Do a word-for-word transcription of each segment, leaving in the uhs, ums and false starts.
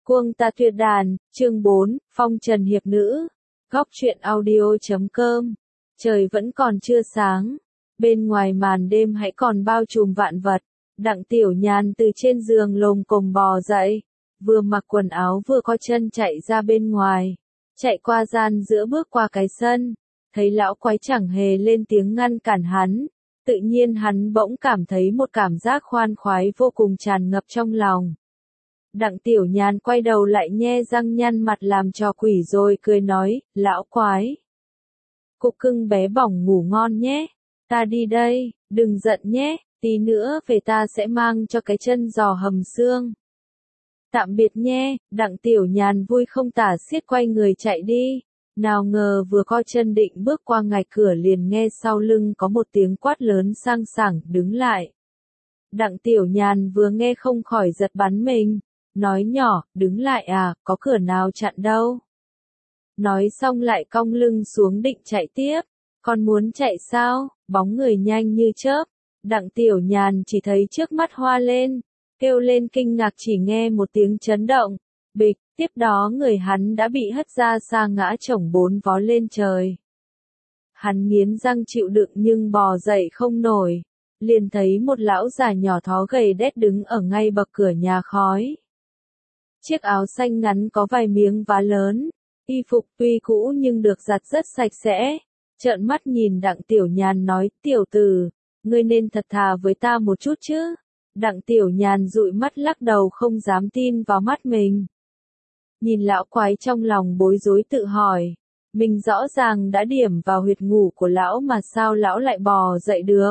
Cuông ta tuyệt đàn, chương bốn, phong trần hiệp nữ. Góc truyện audio.com. Trời vẫn còn chưa sáng. Bên ngoài màn đêm hãy còn bao trùm vạn vật. Đặng Tiểu Nhàn từ trên giường lồm cồm bò dậy. Vừa mặc quần áo vừa co chân chạy ra bên ngoài. Chạy qua gian giữa bước qua cái sân. Thấy lão quái chẳng hề lên tiếng ngăn cản hắn. Tự nhiên hắn bỗng cảm thấy một cảm giác khoan khoái vô cùng tràn ngập trong lòng. Đặng Tiểu Nhàn quay đầu lại nhe răng nhăn mặt làm trò quỷ rồi cười nói, lão quái. Cục cưng bé bỏng ngủ ngon nhé, ta đi đây, đừng giận nhé, tí nữa về ta sẽ mang cho cái chân giò hầm xương. Tạm biệt nhé, Đặng Tiểu Nhàn vui không tả xiết quay người chạy đi. Nào ngờ vừa co chân định bước qua ngạch cửa liền nghe sau lưng có một tiếng quát lớn sang sảng, đứng lại. Đặng Tiểu Nhàn vừa nghe không khỏi giật bắn mình. Nói nhỏ, đứng lại à, có cửa nào chặn đâu. Nói xong lại cong lưng xuống định chạy tiếp. Con muốn chạy sao? Bóng người nhanh như chớp. Đặng Tiểu Nhàn chỉ thấy trước mắt hoa lên. Kêu lên kinh ngạc chỉ nghe một tiếng chấn động. Bịch, tiếp đó người hắn đã bị hất ra xa ngã chổng bốn vó lên trời. Hắn nghiến răng chịu đựng nhưng bò dậy không nổi. Liền thấy một lão già nhỏ thó gầy đét đứng ở ngay bậc cửa nhà khói. Chiếc áo xanh ngắn có vài miếng vá lớn, y phục tuy cũ nhưng được giặt rất sạch sẽ. Trợn mắt nhìn Đặng Tiểu Nhàn nói, tiểu tử, ngươi nên thật thà với ta một chút chứ. Đặng Tiểu Nhàn dụi mắt lắc đầu không dám tin vào mắt mình. Nhìn lão quái trong lòng bối rối tự hỏi, mình rõ ràng đã điểm vào huyệt ngủ của lão mà sao lão lại bò dậy được.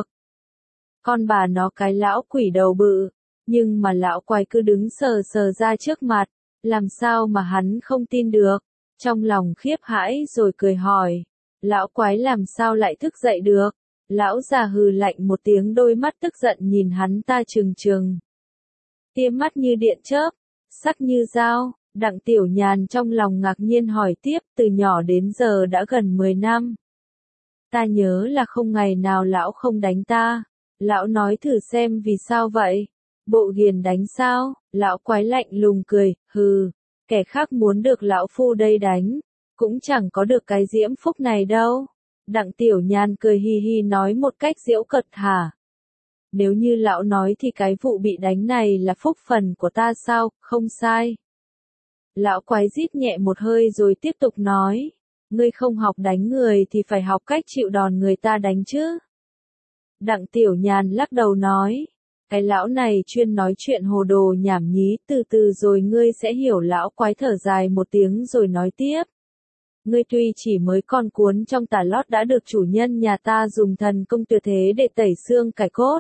Con bà nó cái lão quỷ đầu bự. Nhưng mà lão quái cứ đứng sờ sờ ra trước mặt, làm sao mà hắn không tin được, trong lòng khiếp hãi rồi cười hỏi, lão quái làm sao lại thức dậy được, lão già hừ lạnh một tiếng đôi mắt tức giận nhìn hắn ta trừng trừng. Tia mắt như điện chớp, sắc như dao, Đặng Tiểu Nhàn trong lòng ngạc nhiên hỏi tiếp từ nhỏ đến giờ đã gần mười năm. Ta nhớ là không ngày nào lão không đánh ta, lão nói thử xem vì sao vậy. Bộ ghiền đánh sao, lão quái lạnh lùng cười, hừ, kẻ khác muốn được lão phu đây đánh, cũng chẳng có được cái diễm phúc này đâu. Đặng Tiểu Nhàn cười hi hi nói một cách giễu cợt hả. Nếu như lão nói thì cái vụ bị đánh này là phúc phần của ta sao, không sai. Lão quái rít nhẹ một hơi rồi tiếp tục nói, ngươi không học đánh người thì phải học cách chịu đòn người ta đánh chứ. Đặng Tiểu Nhàn lắc đầu nói. Cái lão này chuyên nói chuyện hồ đồ nhảm nhí, từ từ rồi ngươi sẽ hiểu. Lão quái thở dài một tiếng rồi nói tiếp. Ngươi tuy chỉ mới con cuốn trong tà lót đã được chủ nhân nhà ta dùng thần công tuyệt thế để tẩy xương cải cốt.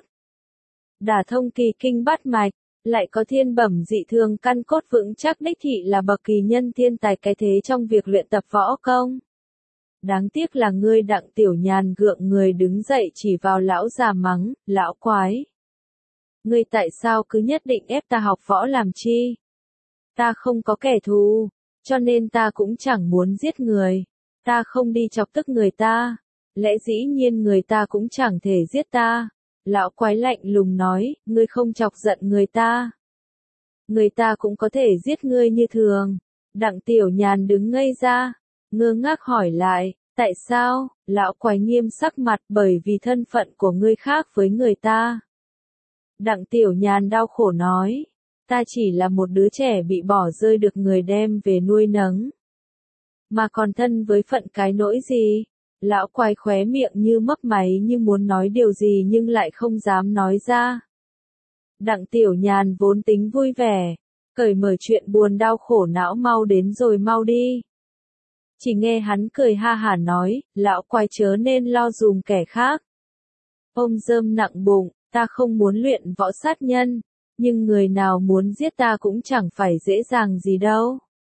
Đả thông kỳ kinh bát mạch, lại có thiên bẩm dị thường căn cốt vững chắc đích thị là bậc kỳ nhân thiên tài cái thế trong việc luyện tập võ công. Đáng tiếc là ngươi. Đặng Tiểu Nhàn gượng người đứng dậy chỉ vào lão già mắng, lão quái. Ngươi tại sao cứ nhất định ép ta học võ làm chi? Ta không có kẻ thù, cho nên ta cũng chẳng muốn giết người. Ta không đi chọc tức người ta, lẽ dĩ nhiên người ta cũng chẳng thể giết ta. Lão quái lạnh lùng nói, ngươi không chọc giận người ta. Người ta cũng có thể giết ngươi như thường. Đặng Tiểu Nhàn đứng ngây ra, ngơ ngác hỏi lại, tại sao? Lão quái nghiêm sắc mặt, bởi vì thân phận của ngươi khác với người ta. Đặng Tiểu Nhàn đau khổ nói, ta chỉ là một đứa trẻ bị bỏ rơi được người đem về nuôi nấng. Mà còn thân với phận cái nỗi gì? Lão quái khóe miệng như mấp máy như muốn nói điều gì nhưng lại không dám nói ra. Đặng Tiểu Nhàn vốn tính vui vẻ, cởi mở chuyện buồn đau khổ não mau đến rồi mau đi. Chỉ nghe hắn cười ha hả nói, lão quái chớ nên lo dùm kẻ khác. Ôm rơm nặng bụng. Ta không muốn luyện võ sát nhân, nhưng người nào muốn giết ta cũng chẳng phải dễ dàng gì đâu.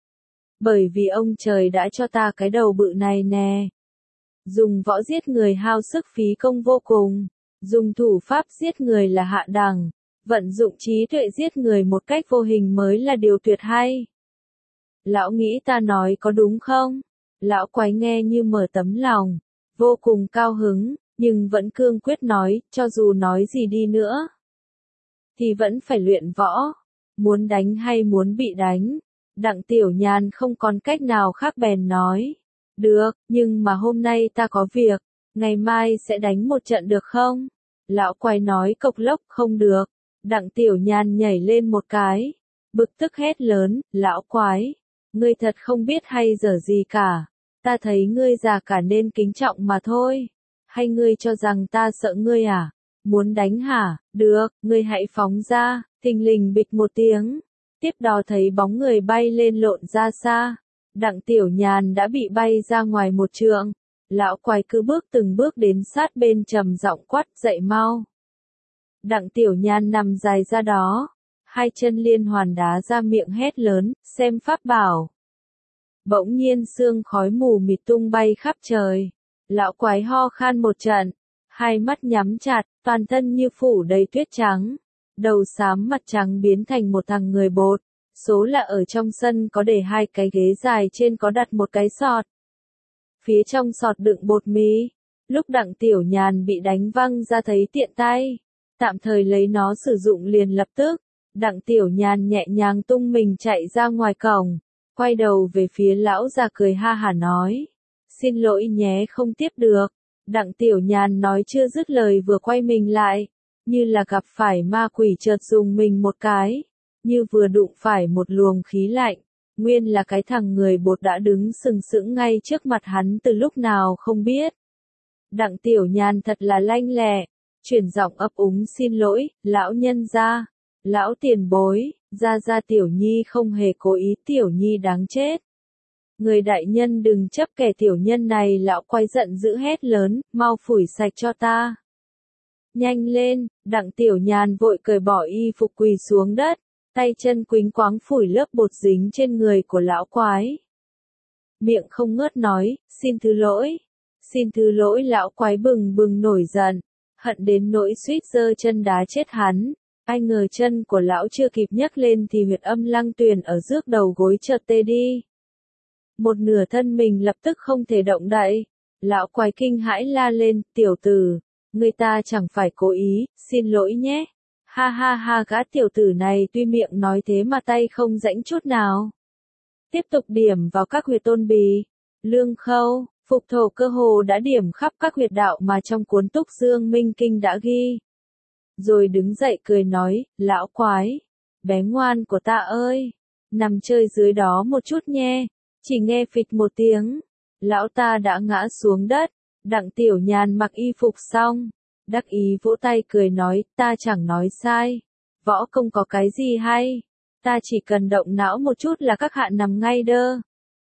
Bởi vì ông trời đã cho ta cái đầu bự này nè. Dùng võ giết người hao sức phí công vô cùng, dùng thủ pháp giết người là hạ đẳng, vận dụng trí tuệ giết người một cách vô hình mới là điều tuyệt hay. Lão nghĩ ta nói có đúng không? Lão quái nghe như mở tấm lòng, vô cùng cao hứng. Nhưng vẫn cương quyết nói, cho dù nói gì đi nữa, thì vẫn phải luyện võ. Muốn đánh hay muốn bị đánh, Đặng Tiểu Nhàn không còn cách nào khác bèn nói. Được, nhưng mà hôm nay ta có việc, ngày mai sẽ đánh một trận được không? Lão quái nói cộc lốc không được. Đặng Tiểu Nhàn nhảy lên một cái, bực tức hét lớn, lão quái, ngươi thật không biết hay dở gì cả, ta thấy ngươi già cả nên kính trọng mà thôi, hay ngươi cho rằng ta sợ ngươi à, muốn đánh hả, được, ngươi hãy phóng ra, thình lình bịch một tiếng, tiếp đó thấy bóng người bay lên lộn ra xa, Đặng Tiểu Nhàn đã bị bay ra ngoài một trượng, lão quái cứ bước từng bước đến sát bên trầm giọng quát dậy mau. Đặng Tiểu Nhàn nằm dài ra đó, hai chân liên hoàn đá ra miệng hét lớn, xem pháp bảo. Bỗng nhiên sương khói mù mịt tung bay khắp trời, lão quái ho khan một trận, hai mắt nhắm chặt, toàn thân như phủ đầy tuyết trắng, đầu xám mặt trắng biến thành một thằng người bột, số là ở trong sân có để hai cái ghế dài trên có đặt một cái sọt. Phía trong sọt đựng bột mì, lúc Đặng Tiểu Nhàn bị đánh văng ra thấy tiện tay. Tạm thời lấy nó sử dụng liền lập tức, Đặng Tiểu Nhàn nhẹ nhàng tung mình chạy ra ngoài cổng, quay đầu về phía lão già cười ha hả nói, xin lỗi nhé không tiếp được, Đặng Tiểu Nhàn nói chưa dứt lời vừa quay mình lại, như là gặp phải ma quỷ chợt dùng mình một cái, như vừa đụng phải một luồng khí lạnh, nguyên là cái thằng người bột đã đứng sừng sững ngay trước mặt hắn từ lúc nào không biết. Đặng Tiểu Nhàn thật là lanh lẹ. Chuyển giọng ấp úng xin lỗi, lão nhân gia, lão tiền bối, gia gia Tiểu Nhi không hề cố ý, Tiểu Nhi đáng chết. Người đại nhân đừng chấp kẻ tiểu nhân này, lão quái giận dữ hét lớn, mau phủi sạch cho ta. Nhanh lên, Đặng Tiểu Nhàn vội cởi bỏ y phục quỳ xuống đất, tay chân quính quáng phủi lớp bột dính trên người của lão quái. Miệng không ngớt nói, xin thứ lỗi, xin thứ lỗi lão quái bừng bừng nổi giận. Hận đến nỗi suýt giơ chân đá chết hắn, ai ngờ chân của lão chưa kịp nhấc lên thì huyệt âm lăng tuyền ở rước đầu gối chợt tê đi. Một nửa thân mình lập tức không thể động đậy, lão quái kinh hãi la lên, tiểu tử, người ta chẳng phải cố ý, xin lỗi nhé. Ha ha ha gã tiểu tử này tuy miệng nói thế mà tay không rãnh chút nào. Tiếp tục điểm vào các huyệt tôn bì, lương khâu. Phục thổ cơ hồ đã điểm khắp các huyệt đạo mà trong cuốn Túc Dương Minh Kinh đã ghi. Rồi đứng dậy cười nói, lão quái, bé ngoan của ta ơi, nằm chơi dưới đó một chút nhé, chỉ nghe phịch một tiếng, lão ta đã ngã xuống đất, Đặng Tiểu Nhàn mặc y phục xong, đắc ý vỗ tay cười nói, ta chẳng nói sai, võ công có cái gì hay, ta chỉ cần động não một chút là các hạ nằm ngay đơ.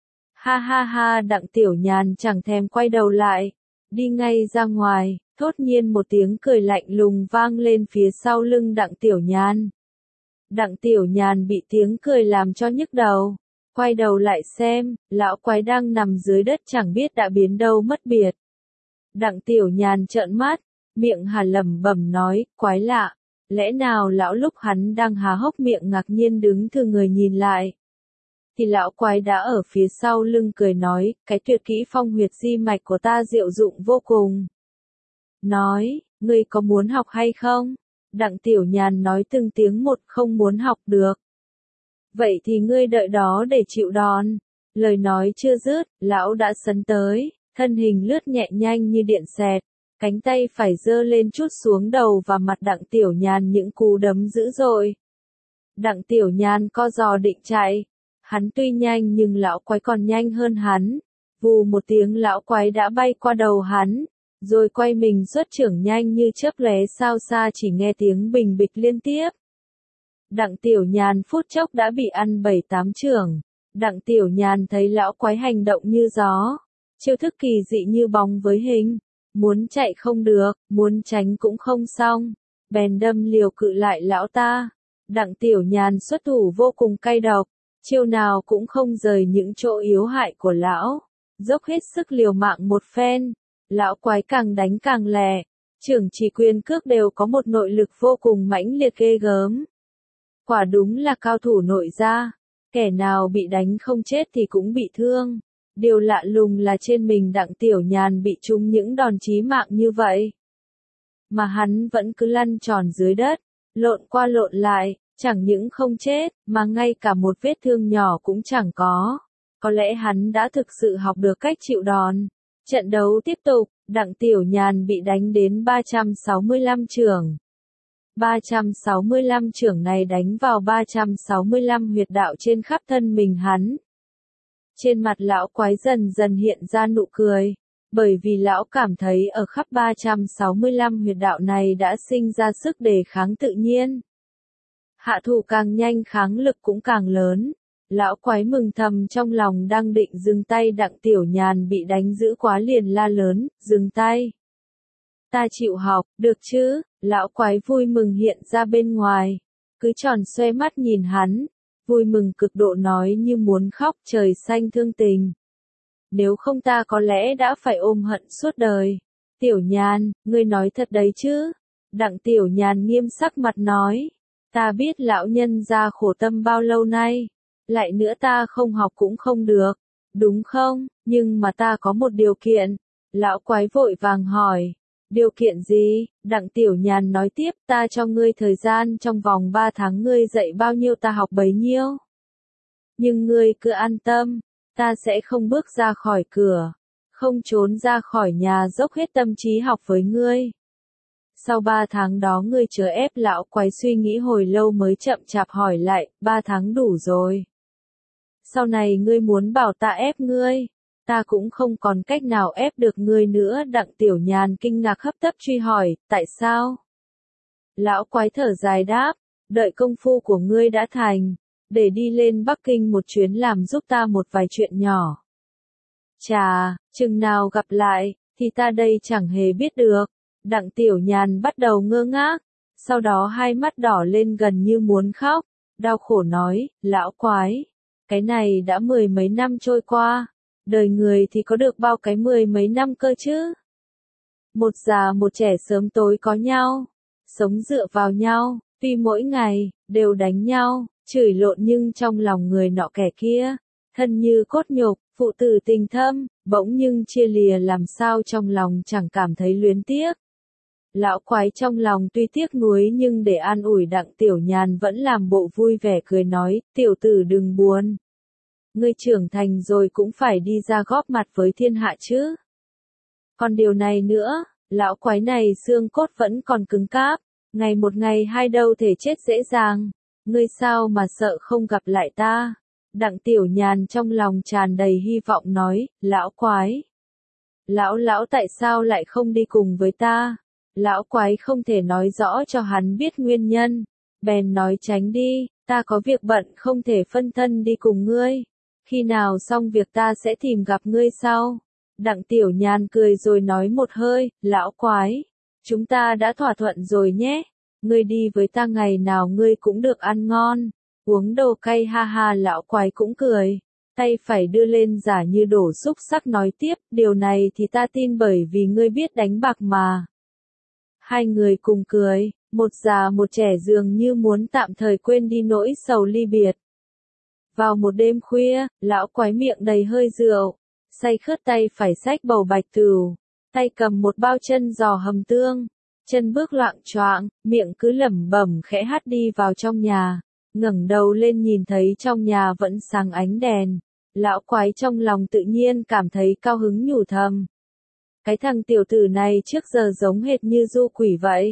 Ha ha ha Đặng Tiểu Nhàn chẳng thèm quay đầu lại, đi ngay ra ngoài, thốt nhiên một tiếng cười lạnh lùng vang lên phía sau lưng Đặng Tiểu Nhàn. Đặng Tiểu Nhàn bị tiếng cười làm cho nhức đầu, quay đầu lại xem, lão quái đang nằm dưới đất chẳng biết đã biến đâu mất biệt. Đặng Tiểu Nhàn trợn mắt, miệng hà lẩm bẩm nói, quái lạ, lẽ nào lão lúc hắn đang há hốc miệng ngạc nhiên đứng thừ người nhìn lại. Thì lão quái đã ở phía sau lưng cười nói, cái tuyệt kỹ phong huyệt di mạch của ta diệu dụng vô cùng. Nói, ngươi có muốn học hay không? Đặng Tiểu Nhàn nói từng tiếng một, không muốn học được. Vậy thì ngươi đợi đó để chịu đòn. Lời nói chưa dứt, lão đã sấn tới, thân hình lướt nhẹ nhanh như điện xẹt, cánh tay phải giơ lên trút xuống đầu và mặt Đặng Tiểu Nhàn những cú đấm dữ dội. Đặng Tiểu Nhàn co giò định chạy. Hắn tuy nhanh nhưng lão quái còn nhanh hơn hắn. Vù một tiếng lão quái đã bay qua đầu hắn, rồi quay mình xuất chưởng nhanh như chớp lóe sao xa chỉ nghe tiếng bình bịch liên tiếp. Đặng Tiểu Nhàn phút chốc đã bị ăn bảy tám chưởng. Đặng Tiểu Nhàn thấy lão quái hành động như gió, chiêu thức kỳ dị như bóng với hình, muốn chạy không được, muốn tránh cũng không xong, bèn đâm liều cự lại lão ta. Đặng Tiểu Nhàn xuất thủ vô cùng cay độc, chiêu nào cũng không rời những chỗ yếu hại của lão, dốc hết sức liều mạng một phen, lão quái càng đánh càng lè, chưởng chỉ quyền cước đều có một nội lực vô cùng mãnh liệt ghê gớm. Quả đúng là cao thủ nội gia, kẻ nào bị đánh không chết thì cũng bị thương. Điều lạ lùng là trên mình Đặng Tiểu Nhàn bị trúng những đòn chí mạng như vậy, mà hắn vẫn cứ lăn tròn dưới đất, lộn qua lộn lại, Chẳng những không chết, mà ngay cả một vết thương nhỏ cũng chẳng có. Có lẽ hắn đã thực sự học được cách chịu đòn. Trận đấu tiếp tục, Đặng Tiểu Nhàn bị đánh đến ba trăm sáu mươi lăm chưởng. ba trăm sáu mươi lăm chưởng này đánh vào ba trăm sáu mươi lăm huyệt đạo trên khắp thân mình hắn. Trên mặt lão quái dần dần hiện ra nụ cười, bởi vì lão cảm thấy ở khắp ba trăm sáu mươi lăm huyệt đạo này đã sinh ra sức đề kháng tự nhiên. Hạ thủ càng nhanh kháng lực cũng càng lớn. Lão quái mừng thầm trong lòng đang định dừng tay, Đặng Tiểu Nhàn bị đánh dữ quá liền la lớn, dừng tay. Ta chịu học, được chứ, lão quái vui mừng hiện ra bên ngoài, cứ tròn xoe mắt nhìn hắn, vui mừng cực độ nói như muốn khóc, trời xanh thương tình. Nếu không ta có lẽ đã phải ôm hận suốt đời. Tiểu Nhàn, ngươi nói thật đấy chứ? Đặng Tiểu Nhàn nghiêm sắc mặt nói, ta biết lão nhân gia khổ tâm bao lâu nay. Lại nữa ta không học cũng không được, đúng không? Nhưng mà ta có một điều kiện. Lão quái vội vàng hỏi, điều kiện gì? Đặng Tiểu Nhàn nói tiếp, ta cho ngươi thời gian trong vòng ba tháng, ngươi dạy bao nhiêu ta học bấy nhiêu. Nhưng ngươi cứ an tâm, ta sẽ không bước ra khỏi cửa, không trốn ra khỏi nhà, dốc hết tâm trí học với ngươi. Sau ba tháng đó ngươi chớ ép. Lão quái suy nghĩ hồi lâu mới chậm chạp hỏi lại, ba tháng đủ rồi. Sau này ngươi muốn bảo ta ép ngươi, ta cũng không còn cách nào ép được ngươi nữa. Đặng Tiểu Nhàn kinh ngạc hấp tấp truy hỏi, tại sao? Lão quái thở dài đáp, đợi công phu của ngươi đã thành, để đi lên Bắc Kinh một chuyến làm giúp ta một vài chuyện nhỏ. Chà, chừng nào gặp lại, thì ta đây chẳng hề biết được. Đặng Tiểu Nhàn bắt đầu ngơ ngác, sau đó hai mắt đỏ lên gần như muốn khóc, đau khổ nói, lão quái, cái này đã mười mấy năm trôi qua, đời người thì có được bao cái mười mấy năm cơ chứ? Một già một trẻ sớm tối có nhau, sống dựa vào nhau, tuy mỗi ngày đều đánh nhau, chửi lộn, nhưng trong lòng người nọ kẻ kia, thân như cốt nhục, phụ tử tình thâm, bỗng nhưng chia lìa, làm sao trong lòng chẳng cảm thấy luyến tiếc. Lão quái trong lòng tuy tiếc nuối, nhưng để an ủi Đặng Tiểu Nhàn vẫn làm bộ vui vẻ cười nói, tiểu tử đừng buồn. Ngươi trưởng thành rồi cũng phải đi ra góp mặt với thiên hạ chứ. Còn điều này nữa, lão quái này xương cốt vẫn còn cứng cáp, ngày một ngày hai đâu thể chết dễ dàng. Ngươi sao mà sợ không gặp lại ta? Đặng Tiểu Nhàn trong lòng tràn đầy hy vọng nói, lão quái. Lão lão tại sao lại không đi cùng với ta? Lão quái không thể nói rõ cho hắn biết nguyên nhân, bèn nói tránh đi, ta có việc bận không thể phân thân đi cùng ngươi. Khi nào xong việc ta sẽ tìm gặp ngươi sau. Đặng Tiểu Nhàn cười rồi nói một hơi, lão quái, chúng ta đã thỏa thuận rồi nhé. Ngươi đi với ta ngày nào ngươi cũng được ăn ngon, uống đồ cay, ha ha. Lão quái cũng cười, tay phải đưa lên giả như đổ xúc sắc nói tiếp, điều này thì ta tin bởi vì ngươi biết đánh bạc mà. Hai người cùng cười, một già một trẻ dường như muốn tạm thời quên đi nỗi sầu ly biệt. Vào một đêm khuya, lão quái miệng đầy hơi rượu, say khướt tay phải xách bầu bạch tửu, tay cầm một bao chân giò hầm tương, chân bước loạng choạng, miệng cứ lẩm bẩm khẽ hát đi vào trong nhà, ngẩng đầu lên nhìn thấy trong nhà vẫn sáng ánh đèn, lão quái trong lòng tự nhiên cảm thấy cao hứng, nhủ thầm. Cái thằng tiểu tử này trước giờ giống hệt như du quỷ vậy.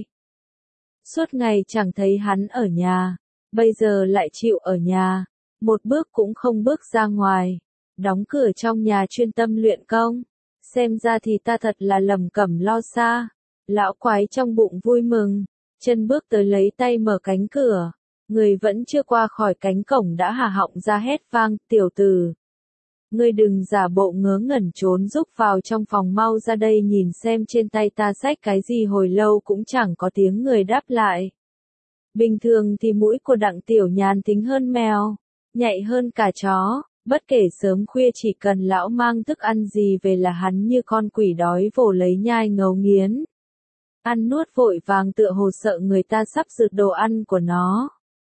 Suốt ngày chẳng thấy hắn ở nhà, bây giờ lại chịu ở nhà, một bước cũng không bước ra ngoài, đóng cửa trong nhà chuyên tâm luyện công. Xem ra thì ta thật là lầm cẩm lo xa. Lão quái trong bụng vui mừng, chân bước tới lấy tay mở cánh cửa, người vẫn chưa qua khỏi cánh cổng đã hà họng ra hét vang, tiểu tử. Ngươi đừng giả bộ ngớ ngẩn trốn rúc vào trong phòng, mau ra đây nhìn xem trên tay ta xách cái gì. Hồi lâu cũng chẳng có tiếng người đáp lại. Bình thường thì mũi của Đặng Tiểu Nhàn tính hơn mèo, nhạy hơn cả chó, bất kể sớm khuya chỉ cần lão mang thức ăn gì về là hắn như con quỷ đói vồ lấy nhai ngấu nghiến. Ăn nuốt vội vàng tựa hồ sợ người ta sắp rượt đồ ăn của nó.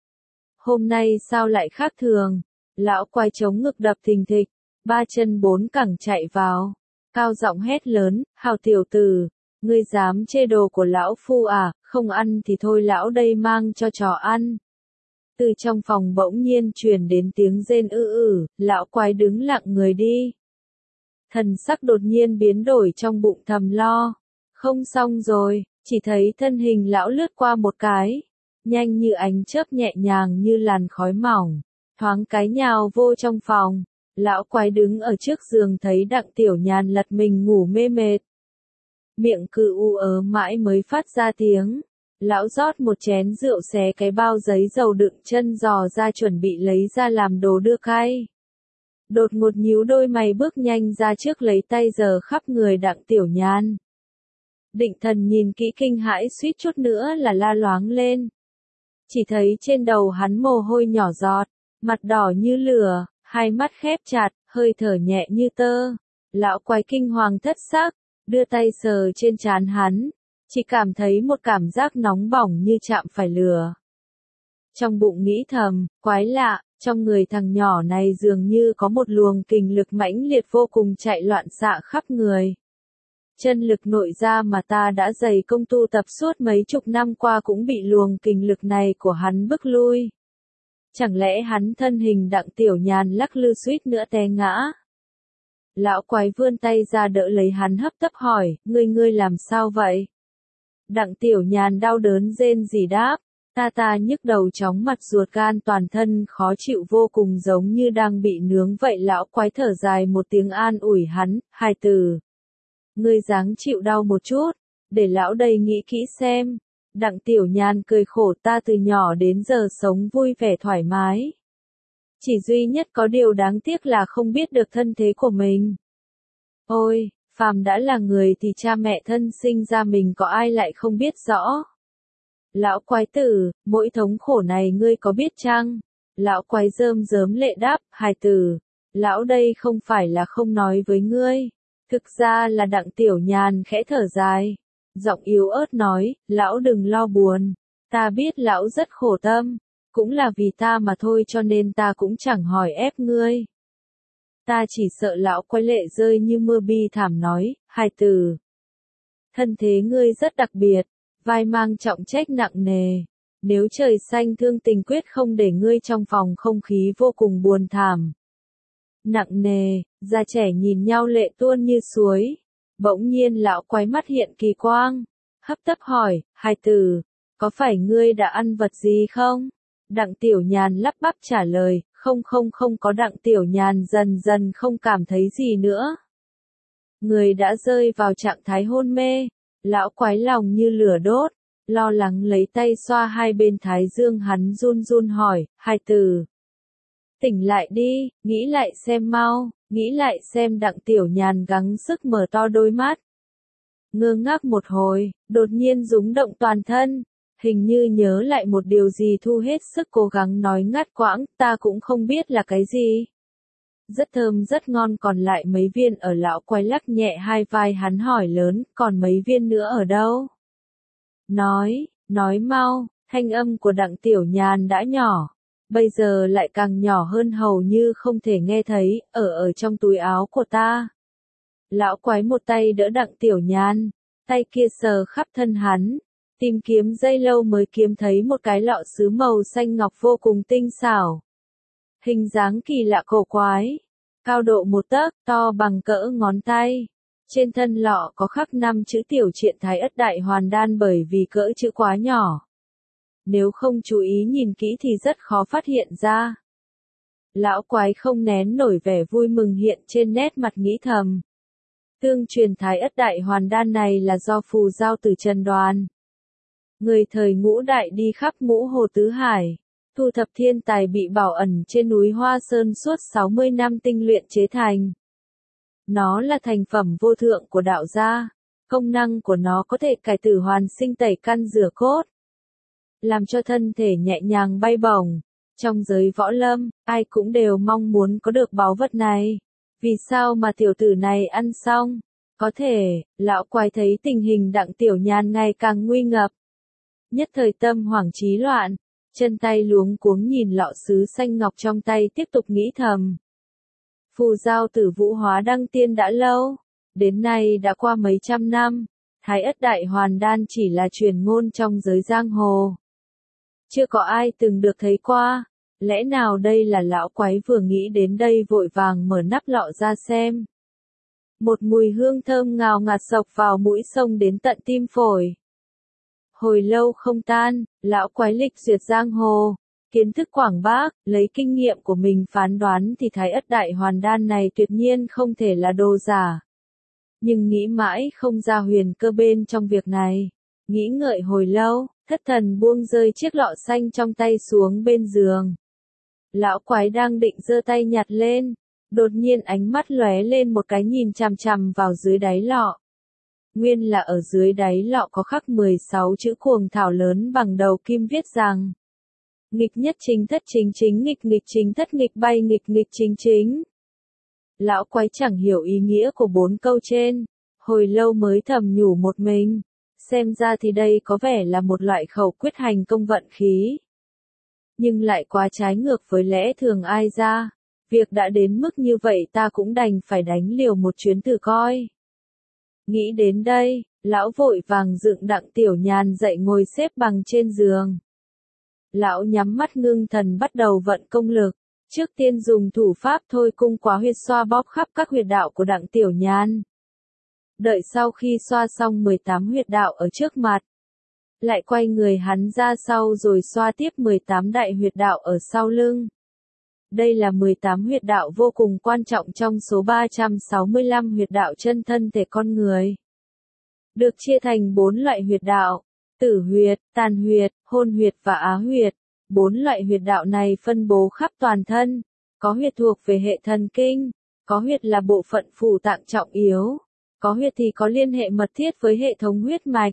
Hôm nay sao lại khác thường? Lão quái chống ngực đập thình thịch, ba chân bốn cẳng chạy vào, cao giọng hét lớn, hào tiểu tử, ngươi dám chê đồ của lão phu à, không ăn thì thôi lão đây mang cho trò ăn. Từ trong phòng bỗng nhiên truyền đến tiếng rên ư ử, lão quái đứng lặng người đi. Thần sắc đột nhiên biến đổi trong bụng thầm lo. Không xong rồi, chỉ thấy thân hình lão lướt qua một cái. Nhanh như ánh chớp nhẹ nhàng như làn khói mỏng. Thoáng cái nhào vô trong phòng. Lão quái đứng ở trước giường thấy Đặng Tiểu Nhàn lật mình ngủ mê mệt. Miệng cứ u ớ mãi mới phát ra tiếng. Lão rót một chén rượu xé cái bao giấy dầu đựng chân giò ra chuẩn bị lấy ra làm đồ đưa cay. Đột ngột nhíu đôi mày bước nhanh ra trước lấy tay giở khắp người Đặng Tiểu Nhàn. Định Thần nhìn kỹ kinh hãi suýt chút nữa là la loáng lên. Chỉ thấy trên đầu hắn mồ hôi nhỏ giọt, mặt đỏ như lửa, hai mắt khép chặt, hơi thở nhẹ như tơ. Lão quái kinh hoàng thất sắc, đưa tay sờ trên trán hắn, chỉ cảm thấy một cảm giác nóng bỏng như chạm phải lửa. Trong bụng nghĩ thầm, quái lạ, trong người thằng nhỏ này dường như có một luồng kình lực mãnh liệt vô cùng chạy loạn xạ khắp người. Chân lực nội ra mà ta đã dày công tu tập suốt mấy chục năm qua cũng bị luồng kình lực này của hắn bức lui. Chẳng lẽ hắn thân hình Đặng Tiểu Nhàn lắc lư suýt nữa té ngã? Lão quái vươn tay ra đỡ lấy hắn hấp tấp hỏi, ngươi ngươi làm sao vậy? Đặng Tiểu Nhàn đau đớn rên rỉ đáp, ta ta nhức đầu chóng mặt ruột gan toàn thân khó chịu vô cùng giống như đang bị nướng vậy. Lão quái thở dài một tiếng an ủi hắn, hài tử. Ngươi dáng chịu đau một chút, để lão đây nghĩ kỹ xem. Đặng Tiểu Nhàn cười khổ, ta từ nhỏ đến giờ sống vui vẻ thoải mái. Chỉ duy nhất có điều đáng tiếc là không biết được thân thế của mình. Ôi, phàm đã là người thì cha mẹ thân sinh ra mình có ai lại không biết rõ. Lão quái tử, mỗi thống khổ này ngươi có biết chăng? Lão quái rơm rớm lệ đáp, hài tử, lão đây không phải là không nói với ngươi. Thực ra là Đặng Tiểu Nhàn khẽ thở dài. Giọng yếu ớt nói, lão đừng lo buồn. Ta biết lão rất khổ tâm. Cũng là vì ta mà thôi cho nên ta cũng chẳng hỏi ép ngươi. Ta chỉ sợ lão quái lệ rơi như mưa bi thảm nói, hài tử. Thân thế ngươi rất đặc biệt, vai mang trọng trách nặng nề. Nếu trời xanh thương tình quyết không để ngươi trong phòng không khí vô cùng buồn thảm. Nặng nề, già trẻ nhìn nhau lệ tuôn như suối. Bỗng nhiên lão quái mắt hiện kỳ quang. Hấp tấp hỏi, hài tử, có phải ngươi đã ăn vật gì không? Đặng Tiểu Nhàn lắp bắp trả lời, không không không có. Đặng Tiểu Nhàn dần dần không cảm thấy gì nữa. Người đã rơi vào trạng thái hôn mê. Lão quái lòng như lửa đốt, lo lắng lấy tay xoa hai bên thái dương hắn run run hỏi, hài tử. Tỉnh lại đi, nghĩ lại xem mau, nghĩ lại xem. Đặng Tiểu Nhàn gắng sức mở to đôi mắt. Ngơ ngác một hồi, đột nhiên rúng động toàn thân. Hình như nhớ lại một điều gì thu hết sức cố gắng nói ngắt quãng, ta cũng không biết là cái gì. Rất thơm rất ngon, còn lại mấy viên ở. Lão quái lắc nhẹ hai vai hắn hỏi lớn, còn mấy viên nữa ở đâu? Nói, nói mau, thanh âm của Đặng Tiểu Nhàn đã nhỏ. Bây giờ lại càng nhỏ hơn hầu như không thể nghe thấy, ở ở trong túi áo của ta. Lão quái một tay đỡ Đặng Tiểu Nhàn, tay kia sờ khắp thân hắn. Tìm kiếm dây lâu mới kiếm thấy một cái lọ sứ màu xanh ngọc vô cùng tinh xảo. Hình dáng kỳ lạ cổ quái. Cao độ một tấc, to bằng cỡ ngón tay. Trên thân lọ có khắc năm chữ Tiểu Triện Thái Ất Đại Hoàn Đan bởi vì cỡ chữ quá nhỏ. Nếu không chú ý nhìn kỹ thì rất khó phát hiện ra. Lão quái không nén nổi vẻ vui mừng hiện trên nét mặt nghĩ thầm. Tương truyền Thái Ất Đại Hoàn Đan này là do phù giao tử Trần Đoàn. Người thời Ngũ Đại đi khắp ngũ hồ tứ hải, thu thập thiên tài bị bảo ẩn trên núi Hoa Sơn suốt sáu mươi năm tinh luyện chế thành. Nó là thành phẩm vô thượng của đạo gia, công năng của nó có thể cải tử hoàn sinh tẩy căn rửa cốt, làm cho thân thể nhẹ nhàng bay bổng. Trong giới võ lâm, ai cũng đều mong muốn có được báu vật này. Vì sao mà tiểu tử này ăn xong? Có thể, lão quái thấy tình hình Đặng Tiểu Nhàn ngày càng nguy ngập. Nhất thời tâm hoảng trí loạn, chân tay luống cuống nhìn lọ sứ xanh ngọc trong tay tiếp tục nghĩ thầm. Phù giao tử vũ hóa đăng tiên đã lâu, đến nay đã qua mấy trăm năm, Thái Ất Đại Hoàn Đan chỉ là truyền ngôn trong giới giang hồ. chưa có ai từng được thấy qua. Lẽ nào đây là lão quái vừa nghĩ đến đây vội vàng mở nắp lọ ra xem. Một mùi hương thơm ngào ngạt sộc vào mũi xông đến tận tim phổi. Hồi lâu không tan, lão quái lịch duyệt giang hồ, kiến thức quảng bác, lấy kinh nghiệm của mình phán đoán thì thái ất đại hoàn đan này tuyệt nhiên không thể là đồ giả. Nhưng nghĩ mãi không ra huyền cơ bên trong việc này. Nghĩ ngợi hồi lâu, thất thần buông rơi chiếc lọ xanh trong tay xuống bên giường. Lão quái đang định giơ tay nhặt lên, đột nhiên ánh mắt lóe lên một cái nhìn chằm chằm vào dưới đáy lọ. Nguyên là ở dưới đáy lọ có khắc mười sáu chữ cuồng thảo lớn bằng đầu kim viết rằng: nghịch nhất chính thất chính chính nghịch nghịch chính thất nghịch bay nghịch nghịch chính chính. Lão quái chẳng hiểu ý nghĩa của bốn câu trên, hồi lâu mới thầm nhủ một mình, xem ra thì đây có vẻ là một loại khẩu quyết hành công vận khí. Nhưng lại quá trái ngược với lẽ thường ai ra, việc đã đến mức như vậy ta cũng đành phải đánh liều một chuyến thử coi. Nghĩ đến đây, lão vội vàng dựng Đặng Tiểu Nhàn dậy ngồi xếp bằng trên giường. Lão nhắm mắt ngưng thần bắt đầu vận công lực, trước tiên dùng thủ pháp thôi cung quá huyệt xoa bóp khắp các huyệt đạo của Đặng Tiểu Nhàn. Đợi sau khi xoa xong mười tám huyệt đạo ở trước mặt, lại quay người hắn ra sau rồi xoa tiếp mười tám đại huyệt đạo ở sau lưng. Đây là mười tám huyệt đạo vô cùng quan trọng trong số ba trăm sáu mươi lăm huyệt đạo chân thân thể con người. Được chia thành bốn loại huyệt đạo: tử huyệt, tàn huyệt, hôn huyệt và á huyệt. Bốn loại huyệt đạo này phân bố khắp toàn thân, có huyệt thuộc về hệ thần kinh, có huyệt là bộ phận phủ tạng trọng yếu, có huyệt thì có liên hệ mật thiết với hệ thống huyết mạch.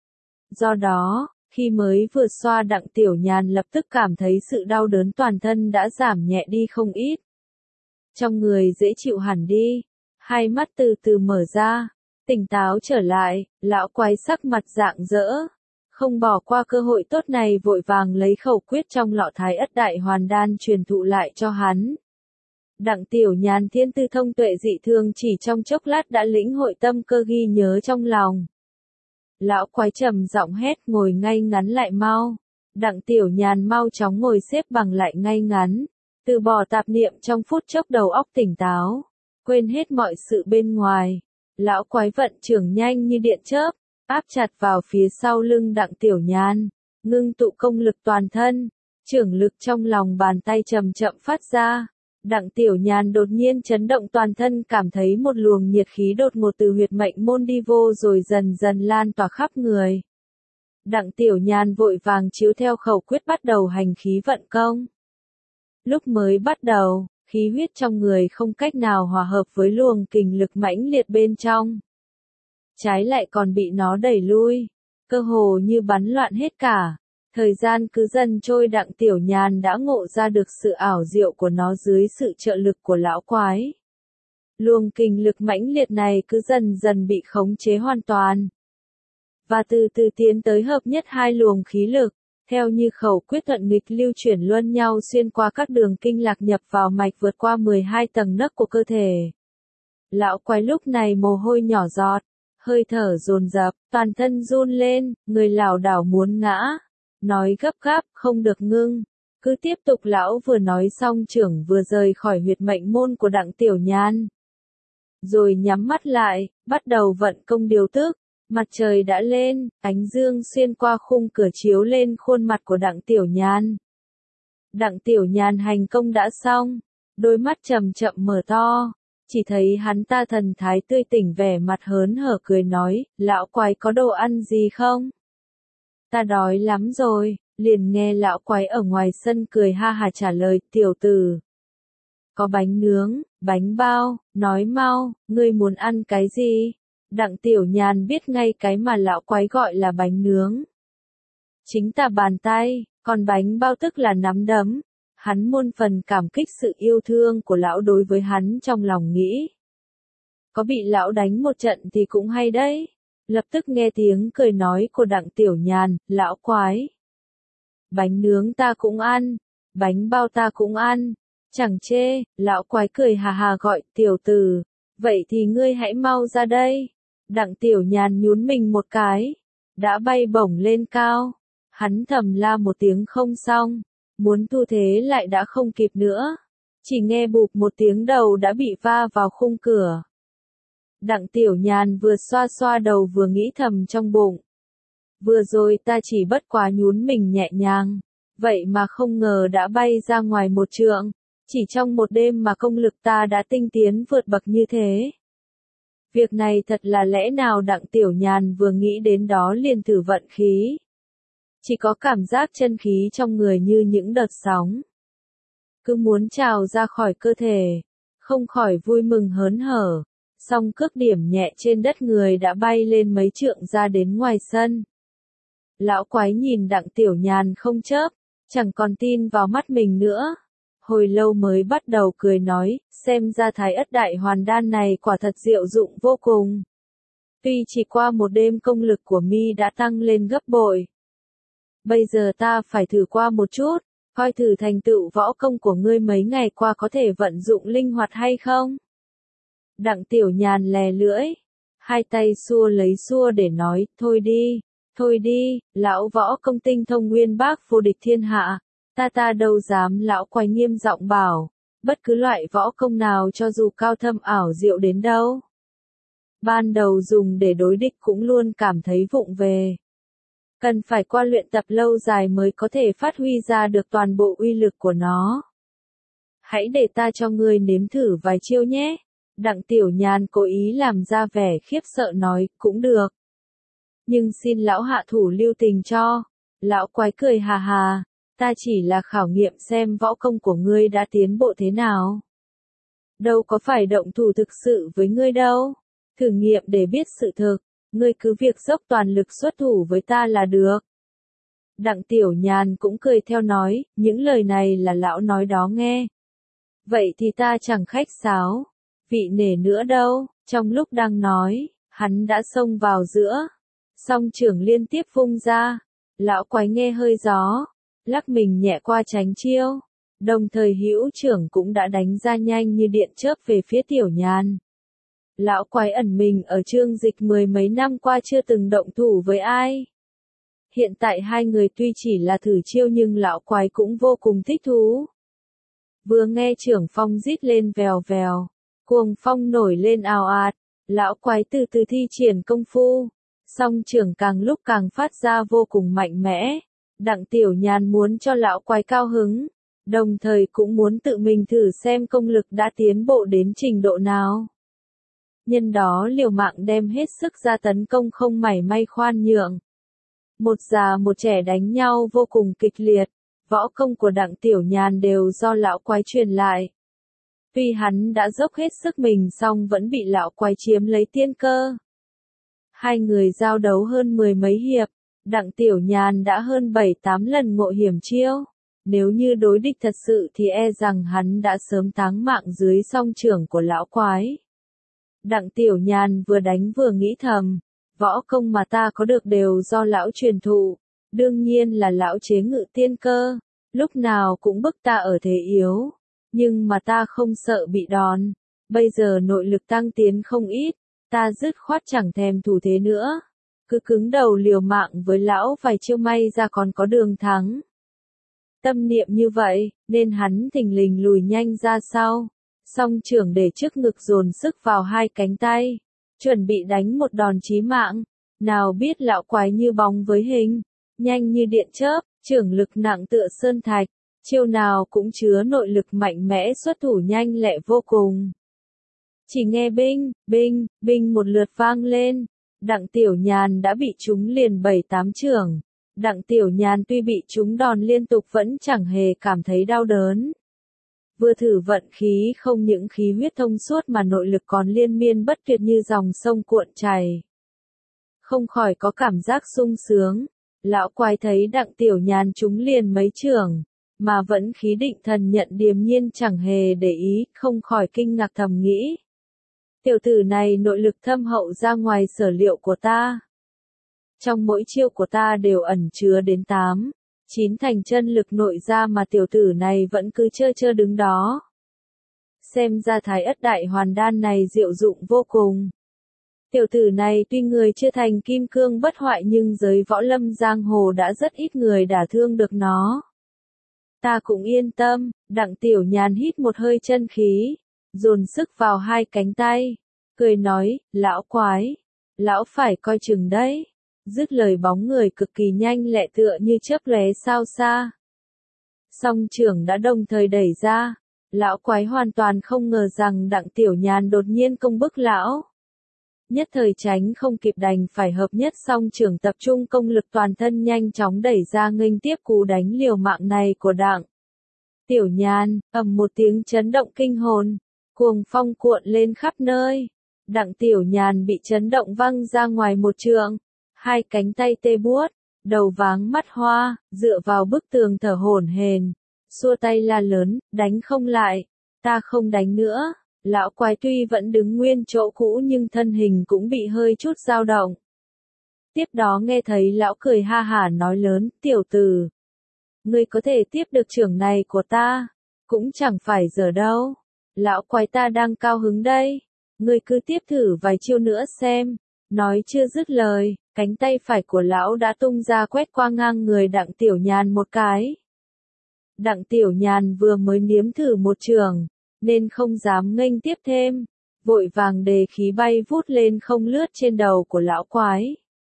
Do đó, khi mới vừa xoa Đặng Tiểu Nhàn lập tức cảm thấy sự đau đớn toàn thân đã giảm nhẹ đi không ít. Trong người dễ chịu hẳn đi, hai mắt từ từ mở ra, tỉnh táo trở lại, lão quái sắc mặt rạng rỡ, không bỏ qua cơ hội tốt này vội vàng lấy khẩu quyết trong lọ thái ất đại hoàn đan truyền thụ lại cho hắn. Đặng Tiểu Nhàn thiên tư thông tuệ dị thường chỉ trong chốc lát đã lĩnh hội tâm cơ ghi nhớ trong lòng. Lão quái trầm giọng hét ngồi ngay ngắn lại mau. Đặng Tiểu Nhàn mau chóng ngồi xếp bằng lại ngay ngắn, từ bỏ tạp niệm trong phút chốc đầu óc tỉnh táo, quên hết mọi sự bên ngoài. Lão quái vận trưởng nhanh như điện chớp, áp chặt vào phía sau lưng Đặng Tiểu Nhàn, ngưng tụ công lực toàn thân, trưởng lực trong lòng bàn tay chậm chậm phát ra. Đặng Tiểu Nhàn đột nhiên chấn động toàn thân, cảm thấy một luồng nhiệt khí đột ngột từ huyệt mệnh môn đi vô rồi dần dần lan tỏa khắp người. Đặng Tiểu Nhàn vội vàng chiếu theo khẩu quyết bắt đầu hành khí vận công. Lúc mới bắt đầu, khí huyết trong người không cách nào hòa hợp với luồng kình lực mãnh liệt bên trong. Trái lại còn bị nó đẩy lui, cơ hồ như bắn loạn hết cả. Thời gian cứ dần trôi, Đặng Tiểu Nhàn đã ngộ ra được sự ảo diệu của nó dưới sự trợ lực của lão quái. Luồng kình lực mãnh liệt này cứ dần dần bị khống chế hoàn toàn. Và từ từ tiến tới hợp nhất hai luồng khí lực, theo như khẩu quyết thuận nghịch lưu chuyển luân nhau xuyên qua các đường kinh lạc nhập vào mạch vượt qua mười hai tầng nấc của cơ thể. Lão quái lúc này mồ hôi nhỏ giọt, hơi thở dồn dập, toàn thân run lên, người lảo đảo muốn ngã. Nói gấp gáp, không được ngưng. Cứ tiếp tục. Lão vừa nói xong trưởng vừa rời khỏi huyệt mệnh môn của Đặng Tiểu Nhàn. Rồi nhắm mắt lại, bắt đầu vận công điều tức. Mặt trời đã lên, ánh dương xuyên qua khung cửa chiếu lên khuôn mặt của Đặng Tiểu Nhàn. Đặng Tiểu Nhàn hành công đã xong, đôi mắt chậm chậm mở to, chỉ thấy hắn ta thần thái tươi tỉnh, vẻ mặt hớn hở cười nói: lão quái có đồ ăn gì không? Ta đói lắm rồi. Liền nghe lão quái ở ngoài sân cười ha hà trả lời: tiểu tử, có bánh nướng, bánh bao, nói mau, ngươi muốn ăn cái gì? Đặng Tiểu Nhàn biết ngay cái mà lão quái gọi là bánh nướng chính là bàn tay, còn bánh bao tức là nắm đấm. Hắn muôn phần cảm kích sự yêu thương của lão đối với hắn, trong lòng nghĩ: có bị lão đánh một trận thì cũng hay đấy. Lập tức nghe tiếng cười nói của Đặng Tiểu Nhàn: lão quái, bánh nướng ta cũng ăn, bánh bao ta cũng ăn, chẳng chê. Lão quái cười hà hà gọi: tiểu tử, vậy thì ngươi hãy mau ra đây. Đặng Tiểu Nhàn nhún mình một cái, đã bay bổng lên cao. Hắn thầm la một tiếng không xong, muốn thu thế lại đã không kịp nữa. Chỉ nghe bụp một tiếng đầu đã bị va vào khung cửa. Đặng Tiểu Nhàn vừa xoa xoa đầu vừa nghĩ thầm trong bụng. Vừa rồi ta chỉ bất quá nhún mình nhẹ nhàng, vậy mà không ngờ đã bay ra ngoài một trượng. Chỉ trong một đêm mà công lực ta đã tinh tiến vượt bậc như thế. Việc này thật là lẽ nào? Đặng Tiểu Nhàn vừa nghĩ đến đó liền thử vận khí. Chỉ có cảm giác chân khí trong người như những đợt sóng. Cứ muốn trào ra khỏi cơ thể, không khỏi vui mừng hớn hở. Song cước điểm nhẹ trên đất người đã bay lên mấy trượng ra đến ngoài sân. Lão quái nhìn Đặng Tiểu Nhàn không chớp, chẳng còn tin vào mắt mình nữa. Hồi lâu mới bắt đầu cười nói, xem ra Thái Ất Đại Hoàn Đan này quả thật diệu dụng vô cùng. Tuy chỉ qua một đêm công lực của mi đã tăng lên gấp bội. Bây giờ ta phải thử qua một chút, coi thử thành tựu võ công của ngươi mấy ngày qua có thể vận dụng linh hoạt hay không. Đặng Tiểu Nhàn lè lưỡi, hai tay xua lấy xua để nói, thôi đi, thôi đi, lão võ công tinh thông nguyên bác vô địch thiên hạ. Ta ta đâu dám. Lão quái nghiêm giọng bảo, bất cứ loại võ công nào cho dù cao thâm ảo diệu đến đâu. Ban đầu dùng để đối địch cũng luôn cảm thấy vụng về. Cần phải qua luyện tập lâu dài mới có thể phát huy ra được toàn bộ uy lực của nó. Hãy để ta cho ngươi nếm thử vài chiêu nhé. Đặng Tiểu Nhàn cố ý làm ra vẻ khiếp sợ nói, cũng được. Nhưng xin lão hạ thủ lưu tình cho. Lão quái cười hà hà. Ta chỉ là khảo nghiệm xem võ công của ngươi đã tiến bộ thế nào. Đâu có phải động thủ thực sự với ngươi đâu. Thử nghiệm để biết sự thực, ngươi cứ việc dốc toàn lực xuất thủ với ta là được. Đặng Tiểu Nhàn cũng cười theo nói, những lời này là lão nói đó nghe. Vậy thì ta chẳng khách sáo, vị nể nữa đâu. Trong lúc đang nói, hắn đã xông vào giữa. Song trưởng liên tiếp vung ra. Lão quái nghe hơi gió. Lắc mình nhẹ qua tránh chiêu, đồng thời hữu trưởng cũng đã đánh ra nhanh như điện chớp về phía Tiểu Nhàn. Lão quái ẩn mình ở Trương Dịch mười mấy năm qua chưa từng động thủ với ai. Hiện tại hai người tuy chỉ là thử chiêu nhưng lão quái cũng vô cùng thích thú. Vừa nghe trưởng phong rít lên vèo vèo, cuồng phong nổi lên ào ạt, lão quái từ từ thi triển công phu, song trưởng càng lúc càng phát ra vô cùng mạnh mẽ. Đặng Tiểu Nhàn muốn cho lão quái cao hứng, đồng thời cũng muốn tự mình thử xem công lực đã tiến bộ đến trình độ nào. Nhân đó liều mạng đem hết sức ra tấn công không mảy may khoan nhượng. Một già một trẻ đánh nhau vô cùng kịch liệt, võ công của Đặng Tiểu Nhàn đều do lão quái truyền lại. Tuy hắn đã dốc hết sức mình song vẫn bị lão quái chiếm lấy tiên cơ. Hai người giao đấu hơn mười mấy hiệp. Đặng Tiểu Nhàn đã hơn bảy tám lần ngộ hiểm chiêu. Nếu như đối địch thật sự thì e rằng hắn đã sớm táng mạng dưới song trưởng của lão quái. Đặng Tiểu Nhàn vừa đánh vừa nghĩ thầm, võ công mà ta có được đều do lão truyền thụ, đương nhiên là lão chế ngự tiên cơ, lúc nào cũng bức ta ở thế yếu, nhưng mà ta không sợ bị đòn, bây giờ nội lực tăng tiến không ít, ta dứt khoát chẳng thèm thủ thế nữa. Cứ cứng đầu liều mạng với lão vài chiêu may ra còn có đường thắng. Tâm niệm như vậy, nên hắn thình lình lùi nhanh ra sau, song trưởng để trước ngực dồn sức vào hai cánh tay, chuẩn bị đánh một đòn chí mạng. Nào biết lão quái như bóng với hình, nhanh như điện chớp, trưởng lực nặng tựa sơn thạch, chiêu nào cũng chứa nội lực mạnh mẽ xuất thủ nhanh lẹ vô cùng. Chỉ nghe binh, binh, binh một lượt vang lên. Đặng Tiểu Nhàn đã bị trúng liền bảy tám chưởng. Đặng Tiểu Nhàn tuy bị trúng đòn liên tục vẫn chẳng hề cảm thấy đau đớn. Vừa thử vận khí không những khí huyết thông suốt mà nội lực còn liên miên bất tuyệt như dòng sông cuộn chảy. Không khỏi có cảm giác sung sướng. Lão quái thấy Đặng Tiểu Nhàn trúng liền mấy chưởng, mà vẫn khí định thần nhận điềm nhiên chẳng hề để ý, không khỏi kinh ngạc thầm nghĩ. Tiểu tử này nội lực thâm hậu ra ngoài sở liệu của ta. Trong mỗi chiêu của ta đều ẩn chứa đến tám, chín thành chân lực nội ra mà tiểu tử này vẫn cứ chơ chơ đứng đó. Xem ra Thái Ất Đại Hoàn Đan này diệu dụng vô cùng. Tiểu tử này tuy người chưa thành kim cương bất hoại nhưng giới võ lâm giang hồ đã rất ít người đả thương được nó. Ta cũng yên tâm, Đặng Tiểu Nhàn hít một hơi chân khí, dồn sức vào hai cánh tay, cười nói, lão quái, lão phải coi chừng đấy. Dứt lời bóng người cực kỳ nhanh lẹ tựa như chớp lóe sao xa. Song trưởng đã đồng thời đẩy ra, lão quái hoàn toàn không ngờ rằng Đặng Tiểu Nhàn đột nhiên công bức lão. Nhất thời tránh không kịp đành phải hợp nhất song trưởng tập trung công lực toàn thân nhanh chóng đẩy ra nghênh tiếp cú đánh liều mạng này của Đặng Tiểu Nhàn, ầm một tiếng chấn động kinh hồn, cuồng phong cuộn lên khắp nơi. Đặng Tiểu Nhàn bị chấn động văng ra ngoài một trượng, hai cánh tay tê buốt, đầu váng mắt hoa, dựa vào bức tường thở hổn hển, xua tay la lớn, đánh không lại, ta không đánh nữa. Lão quái tuy vẫn đứng nguyên chỗ cũ nhưng thân hình cũng bị hơi chút dao động. Tiếp đó nghe thấy lão cười ha hả nói lớn, tiểu tử, ngươi có thể tiếp được trưởng này của ta, cũng chẳng phải giờ đâu. Lão quái ta đang cao hứng đây, ngươi cứ tiếp thử vài chiêu nữa xem. Nói chưa dứt lời, cánh tay phải của lão đã tung ra quét qua ngang người Đặng Tiểu Nhàn một cái. Đặng Tiểu Nhàn vừa mới nếm thử một trường, nên không dám nghênh tiếp thêm, vội vàng đề khí bay vút lên không lướt trên đầu của lão quái.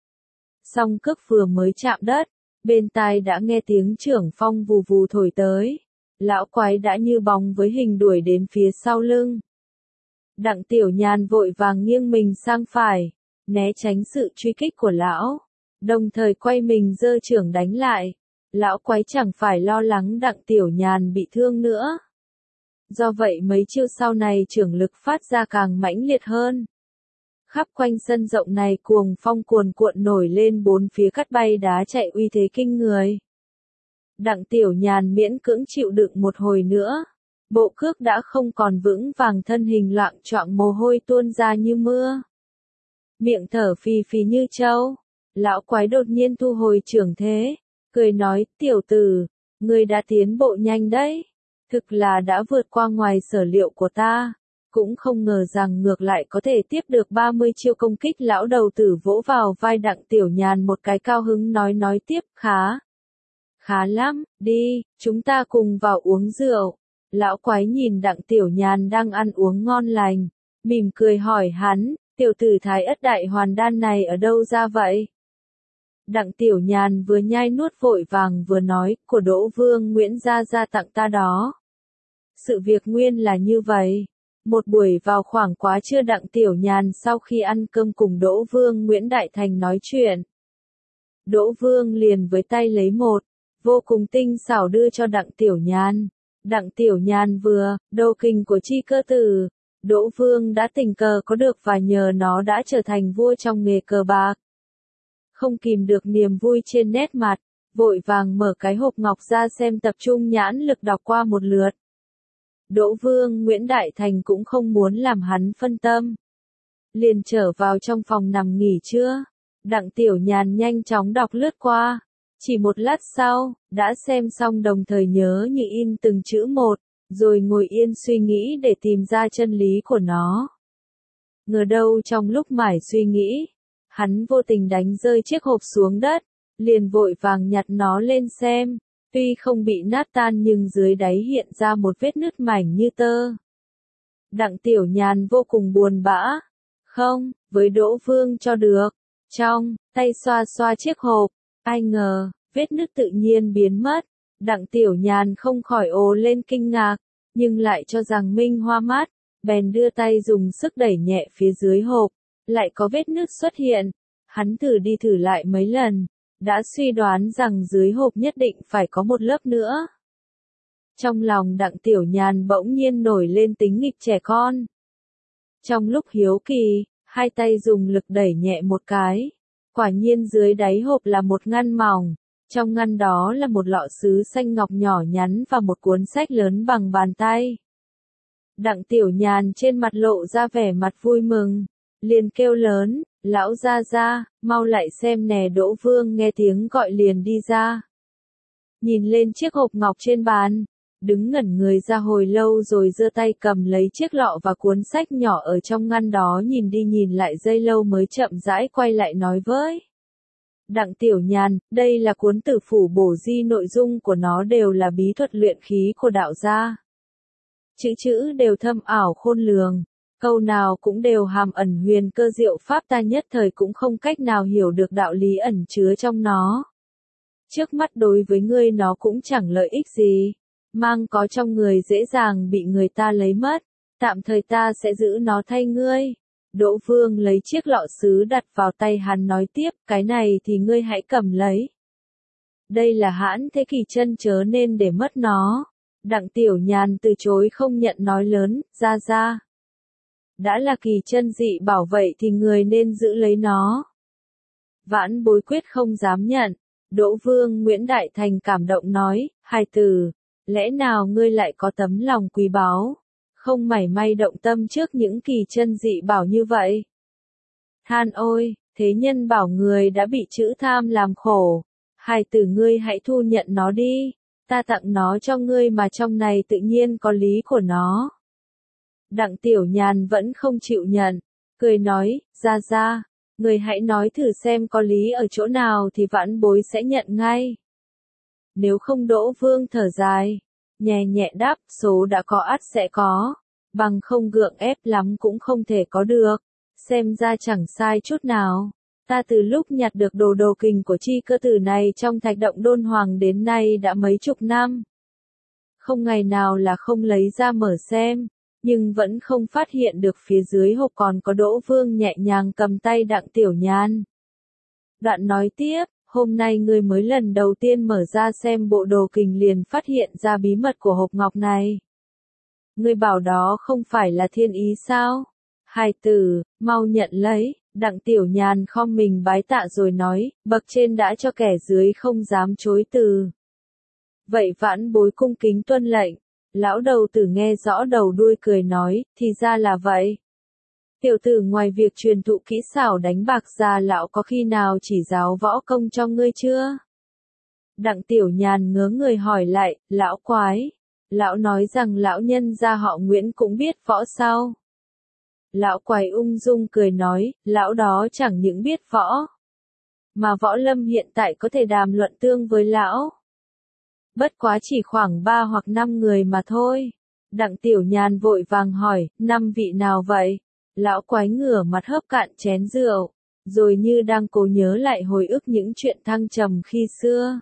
Song cước vừa mới chạm đất, bên tai đã nghe tiếng trưởng phong vù vù thổi tới, lão quái đã như bóng với hình đuổi đến phía sau lưng. Đặng Tiểu Nhàn vội vàng nghiêng mình sang phải, né tránh sự truy kích của lão, đồng thời quay mình giơ trưởng đánh lại. Lão quái chẳng phải lo lắng Đặng Tiểu Nhàn bị thương nữa. Do vậy mấy chiêu sau này trưởng lực phát ra càng mãnh liệt hơn. Khắp quanh sân rộng này cuồng phong cuồn cuộn nổi lên bốn phía cắt bay đá chạy uy thế kinh người. Đặng Tiểu Nhàn miễn cưỡng chịu đựng một hồi nữa. Bộ cước đã không còn vững vàng, thân hình loạng choạng, mồ hôi tuôn ra như mưa. Miệng thở phì phì như trâu. Lão quái đột nhiên thu hồi trưởng thế, cười nói, tiểu tử, ngươi đã tiến bộ nhanh đấy. Thực là đã vượt qua ngoài sở liệu của ta, cũng không ngờ rằng ngược lại có thể tiếp được ba mươi chiêu công kích. Lão đầu tử vỗ vào vai Đặng Tiểu Nhàn một cái, cao hứng nói nói tiếp, khá. Khá lắm, đi, chúng ta cùng vào uống rượu. Lão quái nhìn Đặng Tiểu Nhàn đang ăn uống ngon lành, mỉm cười hỏi hắn, tiểu tử Thái Ất Đại Hoàn Đan này ở đâu ra vậy? Đặng Tiểu Nhàn vừa nhai nuốt vội vàng vừa nói, của Đỗ Vương Nguyễn gia gia tặng ta đó. Sự việc nguyên là như vậy. Một buổi vào khoảng quá trưa, Đặng Tiểu Nhàn sau khi ăn cơm cùng Đỗ Vương Nguyễn Đại Thành nói chuyện. Đỗ Vương liền với tay lấy một, vô cùng tinh xảo đưa cho Đặng Tiểu Nhàn. Đặng Tiểu Nhàn vừa, đầu kình của chi cơ tử, Đỗ Vương đã tình cờ có được và nhờ nó đã trở thành vua trong nghề cờ bạc. Không kìm được niềm vui trên nét mặt, vội vàng mở cái hộp ngọc ra xem, tập trung nhãn lực đọc qua một lượt. Đỗ Vương Nguyễn Đại Thành cũng không muốn làm hắn phân tâm, liền trở vào trong phòng nằm nghỉ trưa. Đặng Tiểu Nhàn nhanh chóng đọc lướt qua, chỉ một lát sau, đã xem xong, đồng thời nhớ như in từng chữ một, rồi ngồi yên suy nghĩ để tìm ra chân lý của nó. Ngờ đâu trong lúc mải suy nghĩ, hắn vô tình đánh rơi chiếc hộp xuống đất, liền vội vàng nhặt nó lên xem, tuy không bị nát tan nhưng dưới đáy hiện ra một vết nứt mảnh như tơ. Đặng Tiểu Nhàn vô cùng buồn bã, không, với Đỗ Vương cho được, trong tay xoa xoa chiếc hộp, ai ngờ, vết nứt tự nhiên biến mất. Đặng Tiểu Nhàn không khỏi ồ lên kinh ngạc, nhưng lại cho rằng minh hoa mắt, bèn đưa tay dùng sức đẩy nhẹ phía dưới hộp, lại có vết nứt xuất hiện. Hắn thử đi thử lại mấy lần, đã suy đoán rằng dưới hộp nhất định phải có một lớp nữa. Trong lòng Đặng Tiểu Nhàn bỗng nhiên nổi lên tính nghịch trẻ con. Trong lúc hiếu kỳ, hai tay dùng lực đẩy nhẹ một cái, quả nhiên dưới đáy hộp là một ngăn mỏng, trong ngăn đó là một lọ sứ xanh ngọc nhỏ nhắn và một cuốn sách lớn bằng bàn tay. Đặng Tiểu Nhàn trên mặt lộ ra vẻ mặt vui mừng, liền kêu lớn, lão gia gia, mau lại xem nè. Đỗ Vương nghe tiếng gọi liền đi ra. Nhìn lên chiếc hộp ngọc trên bàn, đứng ngẩn người ra hồi lâu rồi giơ tay cầm lấy chiếc lọ và cuốn sách nhỏ ở trong ngăn đó, nhìn đi nhìn lại giây lâu mới chậm rãi quay lại nói với Đặng Tiểu Nhàn, đây là cuốn Tử Phủ Bổ Di, nội dung của nó đều là bí thuật luyện khí của đạo gia. Chữ chữ đều thâm ảo khôn lường, câu nào cũng đều hàm ẩn huyền cơ diệu pháp, ta nhất thời cũng không cách nào hiểu được đạo lý ẩn chứa trong nó. Trước mắt đối với ngươi nó cũng chẳng lợi ích gì, mang có trong người dễ dàng bị người ta lấy mất, tạm thời ta sẽ giữ nó thay ngươi. Đỗ Vương lấy chiếc lọ sứ đặt vào tay hắn nói tiếp, cái này thì ngươi hãy cầm lấy. Đây là hãn thế kỳ chân, chớ nên để mất nó. Đặng Tiểu Nhàn từ chối không nhận, nói lớn, ra ra. Đã là kỳ chân dị bảo vậy thì người nên giữ lấy nó. Vãn Bối quyết không dám nhận. Đỗ Vương Nguyễn Đại Thành cảm động nói, hài tử, lẽ nào ngươi lại có tấm lòng quý báu, không mảy may động tâm trước những kỳ chân dị bảo như vậy. Than ôi, thế nhân bảo người đã bị chữ tham làm khổ, hài tử ngươi hãy thu nhận nó đi, ta tặng nó cho ngươi mà trong này tự nhiên có lý của nó. Đặng Tiểu Nhàn vẫn không chịu nhận, cười nói, ra ra, người hãy nói thử xem có lý ở chỗ nào thì Vãn Bối sẽ nhận ngay. Nếu không. Đỗ Vương thở dài, nhẹ nhẹ đáp, số đã có ắt sẽ có, bằng không gượng ép lắm cũng không thể có được, xem ra chẳng sai chút nào. Ta từ lúc nhặt được đồ đồ kình của chi cơ tử này trong thạch động Đôn Hoàng đến nay đã mấy chục năm. Không ngày nào là không lấy ra mở xem, nhưng vẫn không phát hiện được phía dưới hộp còn có. Đỗ Vương nhẹ nhàng cầm tay Đặng Tiểu Nhàn. Đoạn nói tiếp, hôm nay ngươi mới lần đầu tiên mở ra xem bộ đồ kình liền phát hiện ra bí mật của hộp ngọc này. Ngươi bảo đó không phải là thiên ý sao? Hài tử, mau nhận lấy. Đặng Tiểu Nhàn khom mình bái tạ rồi nói, bậc trên đã cho kẻ dưới không dám chối từ. Vậy Vãn Bối cung kính tuân lệnh. Lão đầu tử nghe rõ đầu đuôi cười nói, thì ra là vậy. Tiểu tử, ngoài việc truyền thụ kỹ xảo đánh bạc ra, lão có khi nào chỉ giáo võ công cho ngươi chưa? Đặng Tiểu Nhàn ngớ người hỏi lại, lão quái, lão nói rằng lão nhân gia họ Nguyễn cũng biết võ sao? Lão quái ung dung cười nói, lão đó chẳng những biết võ, mà võ lâm hiện tại có thể đàm luận tương với lão. Bất quá chỉ khoảng ba hoặc năm người mà thôi. Đặng Tiểu Nhàn vội vàng hỏi, năm vị nào vậy? Lão quái ngửa mặt hớp cạn chén rượu, rồi như đang cố nhớ lại hồi ức những chuyện thăng trầm khi xưa.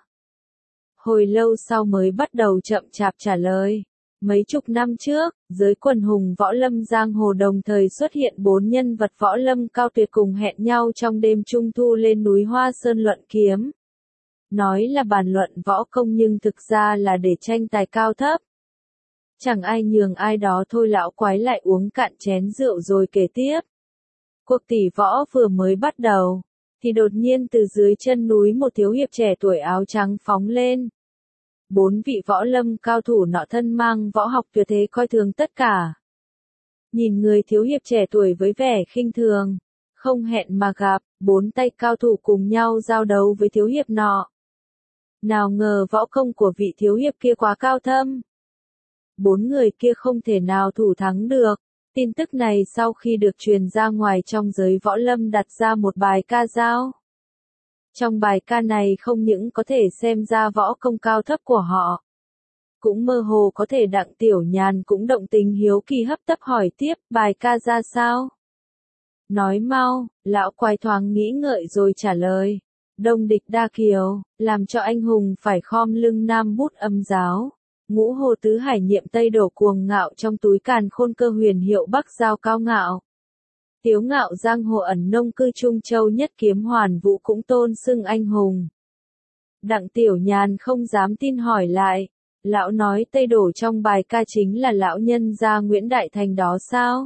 Hồi lâu sau mới bắt đầu chậm chạp trả lời. Mấy chục năm trước, giới quần hùng võ lâm giang hồ đồng thời xuất hiện bốn nhân vật võ lâm cao tuyệt cùng hẹn nhau trong đêm trung thu lên núi Hoa Sơn luận kiếm. Nói là bàn luận võ công nhưng thực ra là để tranh tài cao thấp. Chẳng ai nhường ai đó thôi. Lão quái lại uống cạn chén rượu rồi kể tiếp. Cuộc tỷ võ vừa mới bắt đầu, thì đột nhiên từ dưới chân núi một thiếu hiệp trẻ tuổi áo trắng phóng lên. Bốn vị võ lâm cao thủ nọ thân mang võ học tuyệt thế coi thường tất cả. Nhìn người thiếu hiệp trẻ tuổi với vẻ khinh thường, không hẹn mà gặp, bốn tay cao thủ cùng nhau giao đấu với thiếu hiệp nọ. Nào ngờ võ công của vị thiếu hiệp kia quá cao thâm. Bốn người kia không thể nào thủ thắng được. Tin tức này sau khi được truyền ra ngoài trong giới võ lâm đặt ra một bài ca dao. Trong bài ca này không những có thể xem ra võ công cao thấp của họ, cũng mơ hồ có thể. Đặng Tiểu Nhàn cũng động tình hiếu kỳ hấp tấp hỏi tiếp, bài ca ra sao? Nói mau. Lão quái thoáng nghĩ ngợi rồi trả lời. Đông địch đa kiều, làm cho anh hùng phải khom lưng, nam bút âm giáo. Ngũ hồ tứ hải nhiệm tây đổ cuồng ngạo, trong túi càn khôn cơ huyền hiệu bắc giao cao ngạo. Tiếu ngạo giang hồ ẩn nông cư Trung Châu, nhất kiếm hoàn vũ cũng tôn xưng anh hùng. Đặng Tiểu Nhàn không dám tin hỏi lại. Lão nói tây đổ trong bài ca chính là lão nhân gia Nguyễn Đại Thành đó sao?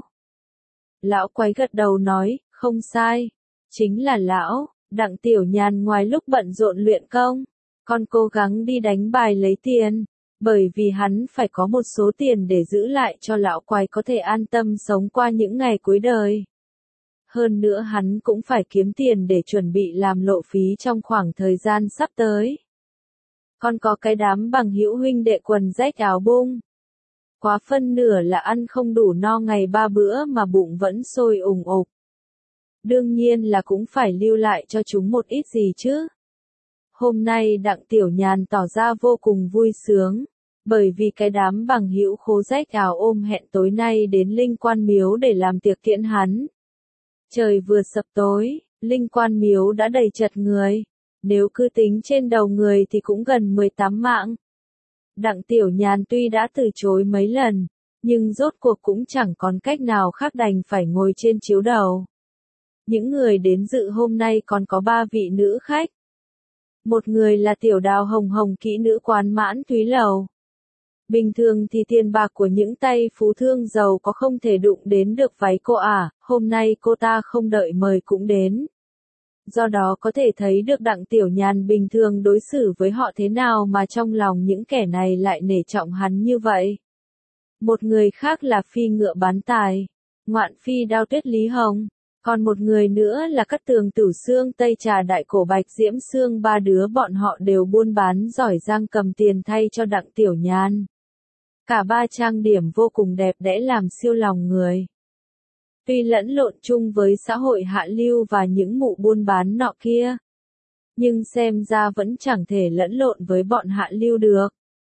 Lão quái gật đầu nói, không sai. Chính là lão. Đặng Tiểu Nhàn ngoài lúc bận rộn luyện công, còn cố gắng đi đánh bài lấy tiền. Bởi vì hắn phải có một số tiền để giữ lại cho lão quái có thể an tâm sống qua những ngày cuối đời. Hơn nữa hắn cũng phải kiếm tiền để chuẩn bị làm lộ phí trong khoảng thời gian sắp tới. Còn có cái đám bằng hữu huynh đệ quần rách áo bung. Quá phân nửa là ăn không đủ no ngày ba bữa mà bụng vẫn sôi ủng ục. Đương nhiên là cũng phải lưu lại cho chúng một ít gì chứ. Hôm nay Đặng Tiểu Nhàn tỏ ra vô cùng vui sướng, bởi vì cái đám bằng hữu khố rách áo ôm hẹn tối nay đến Linh Quan Miếu để làm tiệc tiễn hắn. Trời vừa sập tối, Linh Quan Miếu đã đầy chật người, nếu cứ tính trên đầu người thì cũng gần mười tám mạng. Đặng Tiểu Nhàn tuy đã từ chối mấy lần, nhưng rốt cuộc cũng chẳng còn cách nào khác đành phải ngồi trên chiếu đầu. Những người đến dự hôm nay còn có ba vị nữ khách. Một người là Tiểu Đào Hồng Hồng kỹ nữ quán Mãn Thúy Lầu. Bình thường thì tiền bạc của những tay phú thương giàu có không thể đụng đến được váy cô ả, hôm nay cô ta không đợi mời cũng đến. Do đó có thể thấy được Đặng Tiểu Nhàn bình thường đối xử với họ thế nào mà trong lòng những kẻ này lại nể trọng hắn như vậy. Một người khác là phi ngựa bán tài, ngoạn phi đao tuyết Lý Hồng. Còn một người nữa là Cát Tường Tử Xương Tây Trà Đại Cổ Bạch Diễm Xương, ba đứa bọn họ đều buôn bán giỏi giang cầm tiền thay cho Đặng Tiểu Nhàn. Cả ba trang điểm vô cùng đẹp đẽ làm siêu lòng người. Tuy lẫn lộn chung với xã hội hạ lưu và những mụ buôn bán nọ kia, nhưng xem ra vẫn chẳng thể lẫn lộn với bọn hạ lưu được.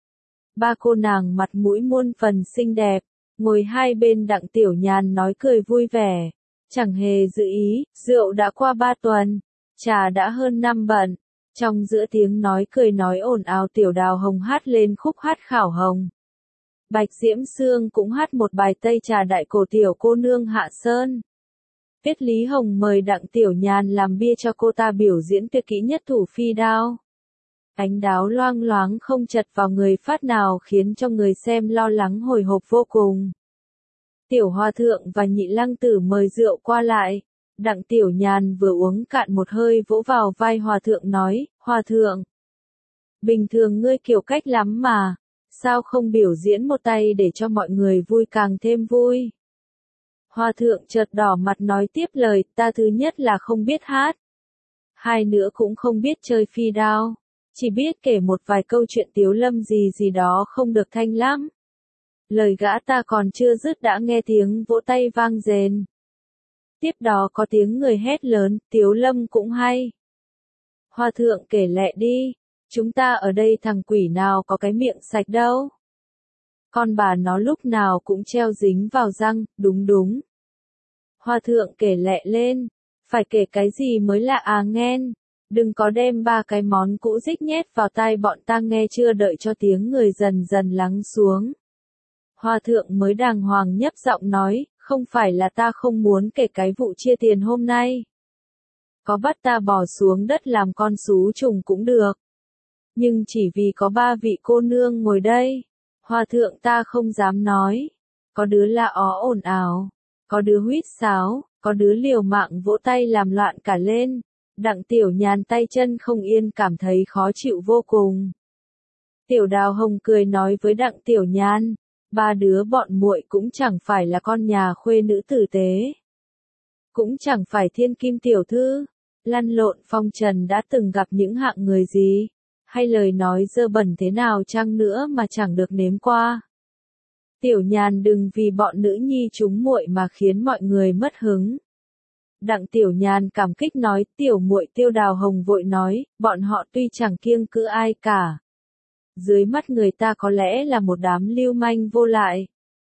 Ba cô nàng mặt mũi muôn phần xinh đẹp, ngồi hai bên Đặng Tiểu Nhàn nói cười vui vẻ. Chẳng hề dự ý, rượu đã qua ba tuần, trà đã hơn năm bận. Trong giữa tiếng nói cười nói ồn ào, Tiểu Đào Hồng hát lên khúc hát khảo hồng. Bạch Diễm Xương cũng hát một bài Tây Trà Đại Cổ Tiểu Cô Nương Hạ Sơn. Tuyết Lý Hồng mời Đặng Tiểu Nhàn làm bia cho cô ta biểu diễn tuyệt kỹ nhất thủ phi đao. Ánh đáo loang loáng không chật vào người phát nào khiến cho người xem lo lắng hồi hộp vô cùng. Tiểu Hòa Thượng và Nhị Lăng Tử mời rượu qua lại. Đặng Tiểu Nhàn vừa uống cạn một hơi vỗ vào vai Hòa Thượng nói, Hòa Thượng, bình thường ngươi kiểu cách lắm mà, sao không biểu diễn một tay để cho mọi người vui càng thêm vui. Hòa Thượng chợt đỏ mặt nói tiếp lời, ta thứ nhất là không biết hát, hai nữa cũng không biết chơi phi đao, chỉ biết kể một vài câu chuyện tiếu lâm gì gì đó không được thanh lắm. Lời gã ta còn chưa dứt đã nghe tiếng vỗ tay vang rền. Tiếp đó có tiếng người hét lớn, Tiếu Lâm cũng hay. Hòa Thượng kể lẹ đi, chúng ta ở đây thằng quỷ nào có cái miệng sạch đâu. Con bà nó lúc nào cũng treo dính vào răng, đúng đúng. Hòa Thượng kể lẹ lên, phải kể cái gì mới lạ à nghen, đừng có đem ba cái món cũ rích nhét vào tai bọn ta nghe chưa, đợi cho tiếng người dần dần lắng xuống. Hòa Thượng mới đàng hoàng nhấp giọng nói, không phải là ta không muốn kể cái vụ chia tiền hôm nay. Có bắt ta bỏ xuống đất làm con sú trùng cũng được. Nhưng chỉ vì có ba vị cô nương ngồi đây, Hòa Thượng ta không dám nói. Có đứa la ó ồn ào, có đứa huýt sáo, có đứa liều mạng vỗ tay làm loạn cả lên. Đặng Tiểu Nhàn tay chân không yên cảm thấy khó chịu vô cùng. Tiểu Đào Hồng cười nói với Đặng Tiểu Nhàn, ba đứa bọn muội cũng chẳng phải là con nhà khuê nữ tử tế, cũng chẳng phải thiên kim tiểu thư, lăn lộn phong trần đã từng gặp những hạng người gì, hay lời nói dơ bẩn thế nào chăng nữa mà chẳng được nếm qua. Tiểu Nhàn đừng vì bọn nữ nhi chúng muội mà khiến mọi người mất hứng. Đặng Tiểu Nhàn cảm kích nói, tiểu muội. Tiêu Đào Hồng vội nói, bọn họ tuy chẳng kiêng cữ ai cả, dưới mắt người ta có lẽ là một đám lưu manh vô lại.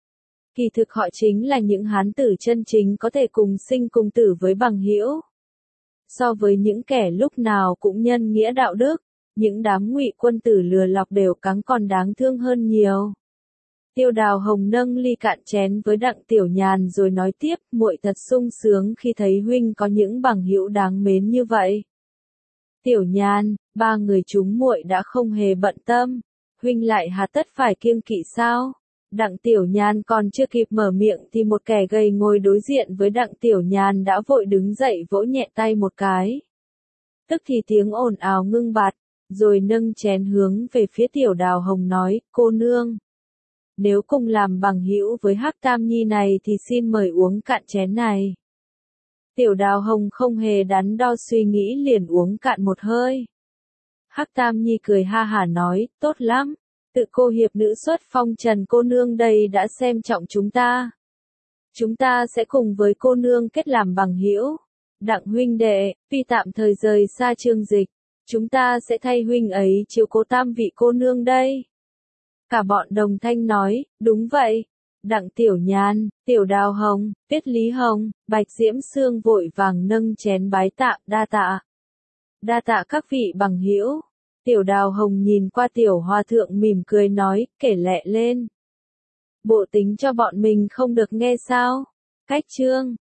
Kỳ thực họ chính là những hán tử chân chính có thể cùng sinh cùng tử với bằng hữu. So với những kẻ lúc nào cũng nhân nghĩa đạo đức, những đám ngụy quân tử lừa lọc đều cắn còn đáng thương hơn nhiều. Tiêu Đào Hồng nâng ly cạn chén với Đặng Tiểu Nhàn rồi nói tiếp, muội thật sung sướng khi thấy huynh có những bằng hữu đáng mến như vậy. Tiểu Nhàn, ba người chúng muội đã không hề bận tâm, huynh lại hà tất phải kiêng kỵ sao? Đặng Tiểu Nhàn còn chưa kịp mở miệng thì một kẻ gầy ngồi đối diện với Đặng Tiểu Nhàn đã vội đứng dậy vỗ nhẹ tay một cái. Tức thì tiếng ồn ào ngưng bặt, rồi nâng chén hướng về phía Tiểu Đào Hồng nói, cô nương, nếu cùng làm bằng hữu với Hắc Tam Nhi này thì xin mời uống cạn chén này. Tiểu Đào Hồng không hề đắn đo suy nghĩ liền uống cạn một hơi. Hắc Tam Nhi cười ha hả nói, tốt lắm, tự cô hiệp nữ xuất phong Trần cô nương đây đã xem trọng chúng ta. Chúng ta sẽ cùng với cô nương kết làm bằng hữu. Đặng huynh đệ, tuy tạm thời rời xa Trương Dịch, chúng ta sẽ thay huynh ấy chiếu cố tam vị cô nương đây. Cả bọn đồng thanh nói, đúng vậy. Đặng Tiểu Nhàn, Tiểu Đào Hồng, Tiết Lý Hồng, Bạch Diễm Sương vội vàng nâng chén bái tạ, đa tạ. Đa tạ các vị bằng hữu. Tiểu Đào Hồng nhìn qua Tiểu Hòa Thượng mỉm cười nói, kể lẹ lên. Bộ tính cho bọn mình không được nghe sao? Cách chương